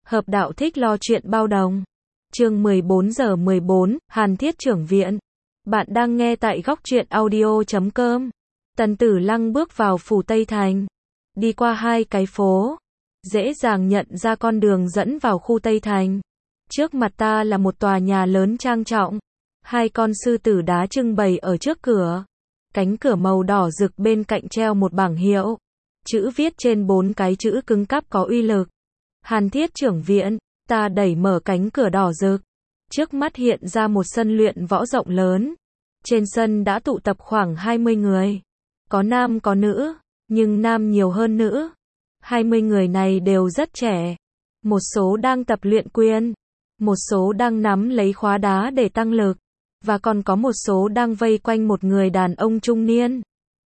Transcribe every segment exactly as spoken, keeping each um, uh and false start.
Hợp đạo thích lo chuyện bao đồng. Chương mười bốn giờ mười bốn, Hàn Thiết Trưởng Viện. Bạn đang nghe tại góc truyện audio chấm com. Tần Tử Lăng bước vào phủ Tây Thành. Đi qua hai cái phố. Dễ dàng nhận ra con đường dẫn vào khu Tây Thành. Trước mặt ta là một tòa nhà lớn trang trọng. Hai con sư tử đá trưng bày ở trước cửa. Cánh cửa màu đỏ rực bên cạnh treo một bảng hiệu. Chữ viết trên bốn cái chữ cứng cáp có uy lực. Hàn Thiết Trưởng Viện. Ta đẩy mở cánh cửa đỏ rực. Trước mắt hiện ra một sân luyện võ rộng lớn. Trên sân đã tụ tập khoảng hai mươi người. Có nam có nữ, nhưng nam nhiều hơn nữ. hai mươi người này đều rất trẻ. Một số đang tập luyện quyền. Một số đang nắm lấy khóa đá để tăng lực. Và còn có một số đang vây quanh một người đàn ông trung niên.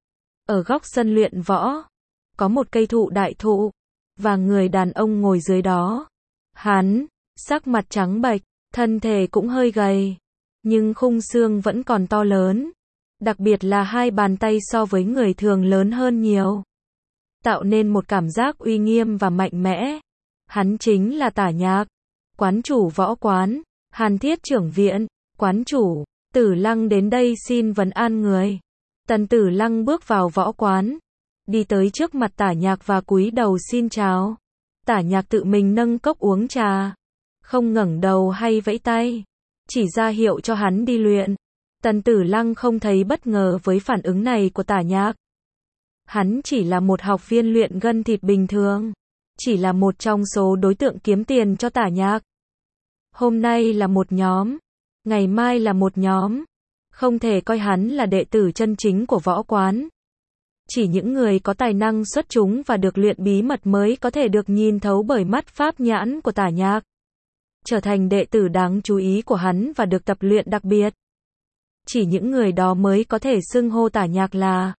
Ở góc sân luyện võ, có một cây thụ đại thụ. Và người đàn ông ngồi dưới đó. Hắn, sắc mặt trắng bệch, thân thể cũng hơi gầy. Nhưng khung xương vẫn còn to lớn. Đặc biệt là hai bàn tay so với người thường lớn hơn nhiều. Tạo nên một cảm giác uy nghiêm và mạnh mẽ. Hắn chính là Tả Nhạc. Quán chủ võ quán, Hàn Thiết Trưởng Viện. Quán chủ, Tử Lăng đến đây xin vấn an người. Tần Tử Lăng bước vào võ quán. Đi tới trước mặt Tả Nhạc và cúi đầu xin chào. Tả Nhạc tự mình nâng cốc uống trà. Không ngẩng đầu hay vẫy tay. Chỉ ra hiệu cho hắn đi luyện. Tần Tử Lăng không thấy bất ngờ với phản ứng này của Tả Nhạc. Hắn chỉ là một học viên luyện gân thịt bình thường. Chỉ là một trong số đối tượng kiếm tiền cho Tả Nhạc. Hôm nay là một nhóm. Ngày mai là một nhóm. Không thể coi hắn là đệ tử chân chính của võ quán. Chỉ những người có tài năng xuất chúng và được luyện bí mật mới có thể được nhìn thấu bởi mắt pháp nhãn của Tả Nhạc. Trở thành đệ tử đáng chú ý của hắn và được tập luyện đặc biệt. Chỉ những người đó mới có thể xưng hô Tả Nhạc là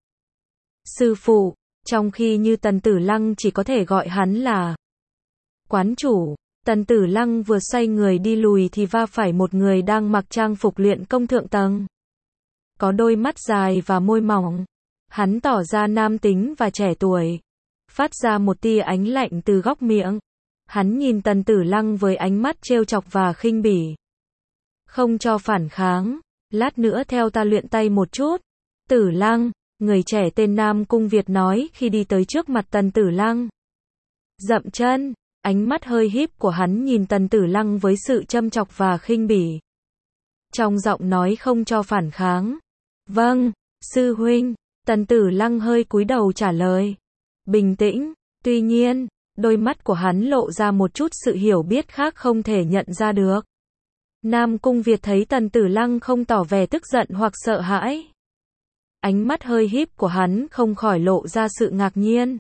sư phụ, trong khi như Tần Tử Lăng chỉ có thể gọi hắn là quán chủ. Tần Tử Lăng vừa xoay người đi lùi thì va phải một người đang mặc trang phục luyện công thượng tầng. Có đôi mắt dài và môi mỏng. Hắn tỏ ra nam tính và trẻ tuổi. Phát ra một tia ánh lạnh từ góc miệng. Hắn nhìn Tần Tử Lăng với ánh mắt trêu chọc và khinh bỉ. Không cho phản kháng. Lát nữa theo ta luyện tay một chút. Tử Lăng, người trẻ tên Nam Cung Việt nói khi đi tới trước mặt Tần Tử Lăng. Dậm chân, ánh mắt hơi híp của hắn nhìn Tần Tử Lăng với sự châm chọc và khinh bỉ. Trong giọng nói không cho phản kháng. Vâng, sư huynh. Tần Tử Lăng hơi cúi đầu trả lời. Bình tĩnh, tuy nhiên, đôi mắt của hắn lộ ra một chút sự hiểu biết khác không thể nhận ra được. Nam Cung Việt thấy Tần Tử Lăng không tỏ vẻ tức giận hoặc sợ hãi. Ánh mắt hơi híp của hắn không khỏi lộ ra sự ngạc nhiên.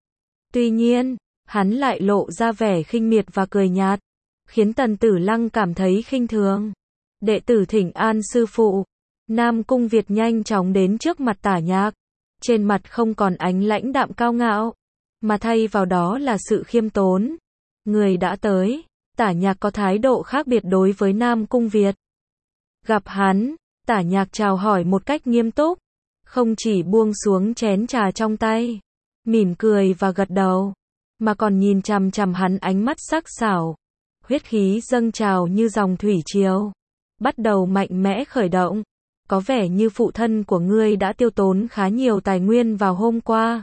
Tuy nhiên, hắn lại lộ ra vẻ khinh miệt và cười nhạt, khiến Tần Tử Lăng cảm thấy khinh thường. Đệ tử thỉnh an sư phụ. Nam Cung Việt nhanh chóng đến trước mặt Tả Nhạc. Trên mặt không còn ánh lãnh đạm cao ngạo, mà thay vào đó là sự khiêm tốn. Người đã tới. Tả Nhạc có thái độ khác biệt đối với Nam Cung Việt. Gặp hắn, Tả Nhạc chào hỏi một cách nghiêm túc. Không chỉ buông xuống chén trà trong tay, mỉm cười và gật đầu, mà còn nhìn chằm chằm hắn ánh mắt sắc sảo. Huyết khí dâng trào như dòng thủy triều. Bắt đầu mạnh mẽ khởi động. Có vẻ như phụ thân của ngươi đã tiêu tốn khá nhiều tài nguyên vào hôm qua.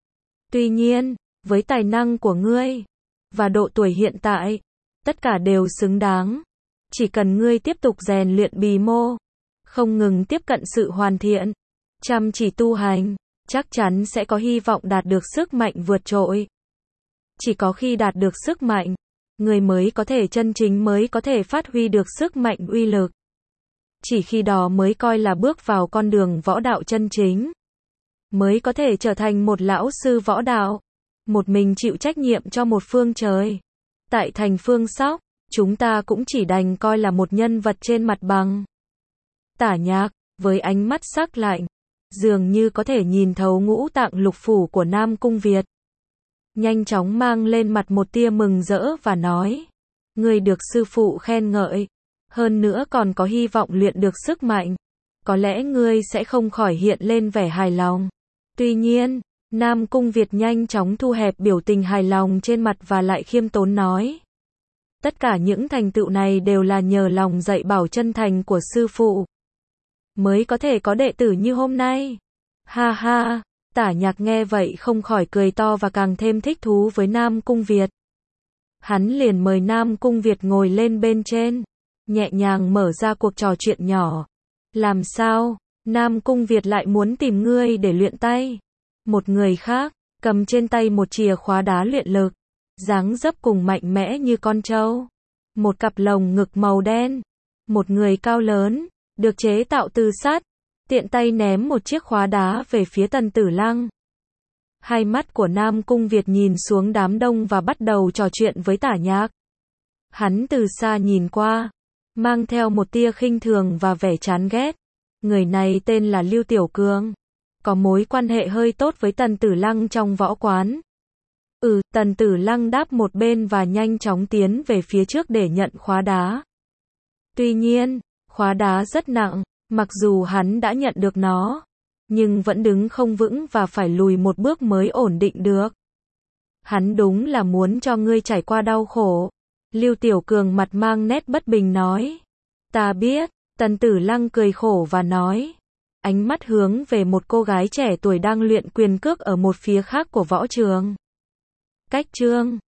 Tuy nhiên, với tài năng của ngươi và độ tuổi hiện tại, tất cả đều xứng đáng. Chỉ cần ngươi tiếp tục rèn luyện bí mô, không ngừng tiếp cận sự hoàn thiện, chăm chỉ tu hành, chắc chắn sẽ có hy vọng đạt được sức mạnh vượt trội. Chỉ có khi đạt được sức mạnh, người mới có thể chân chính mới có thể phát huy được sức mạnh uy lực. Chỉ khi đó mới coi là bước vào con đường võ đạo chân chính. Mới có thể trở thành một lão sư võ đạo. Một mình chịu trách nhiệm cho một phương trời. Tại thành Phương Sóc, chúng ta cũng chỉ đành coi là một nhân vật trên mặt bằng. Tả Nhạc, với ánh mắt sắc lạnh, dường như có thể nhìn thấu ngũ tạng lục phủ của Nam Cung Việt. Nhanh chóng mang lên mặt một tia mừng rỡ và nói. Người được sư phụ khen ngợi. Hơn nữa còn có hy vọng luyện được sức mạnh. Có lẽ ngươi sẽ không khỏi hiện lên vẻ hài lòng. Tuy nhiên, Nam Cung Việt nhanh chóng thu hẹp biểu tình hài lòng trên mặt và lại khiêm tốn nói. Tất cả những thành tựu này đều là nhờ lòng dạy bảo chân thành của sư phụ, mới có thể có đệ tử như hôm nay. Ha ha, Tả Nhạc nghe vậy không khỏi cười to và càng thêm thích thú với Nam Cung Việt. Hắn liền mời Nam Cung Việt ngồi lên bên trên, nhẹ nhàng mở ra cuộc trò chuyện nhỏ. Làm sao, Nam Cung Việt lại muốn tìm ngươi để luyện tay? Một người khác, cầm trên tay một chìa khóa đá luyện lực, dáng dấp cùng mạnh mẽ như con trâu. Một cặp lồng ngực màu đen. Một người cao lớn, được chế tạo từ sắt, tiện tay ném một chiếc khóa đá về phía Tần Tử Lăng. Hai mắt của Nam Cung Việt nhìn xuống đám đông và bắt đầu trò chuyện với Tả Nhạc. Hắn từ xa nhìn qua, mang theo một tia khinh thường và vẻ chán ghét. Người này tên là Lưu Tiểu Cường, có mối quan hệ hơi tốt với Tần Tử Lăng trong võ quán. Ừ, Tần Tử Lăng đáp một bên và nhanh chóng tiến về phía trước để nhận khóa đá. Tuy nhiên, khóa đá rất nặng, mặc dù hắn đã nhận được nó, nhưng vẫn đứng không vững và phải lùi một bước mới ổn định được. Hắn đúng là muốn cho ngươi trải qua đau khổ. Lưu Tiểu Cường mặt mang nét bất bình nói. Ta biết, Tần Tử Lăng cười khổ và nói. Ánh mắt hướng về một cô gái trẻ tuổi đang luyện quyền cước ở một phía khác của võ trường. Cách chương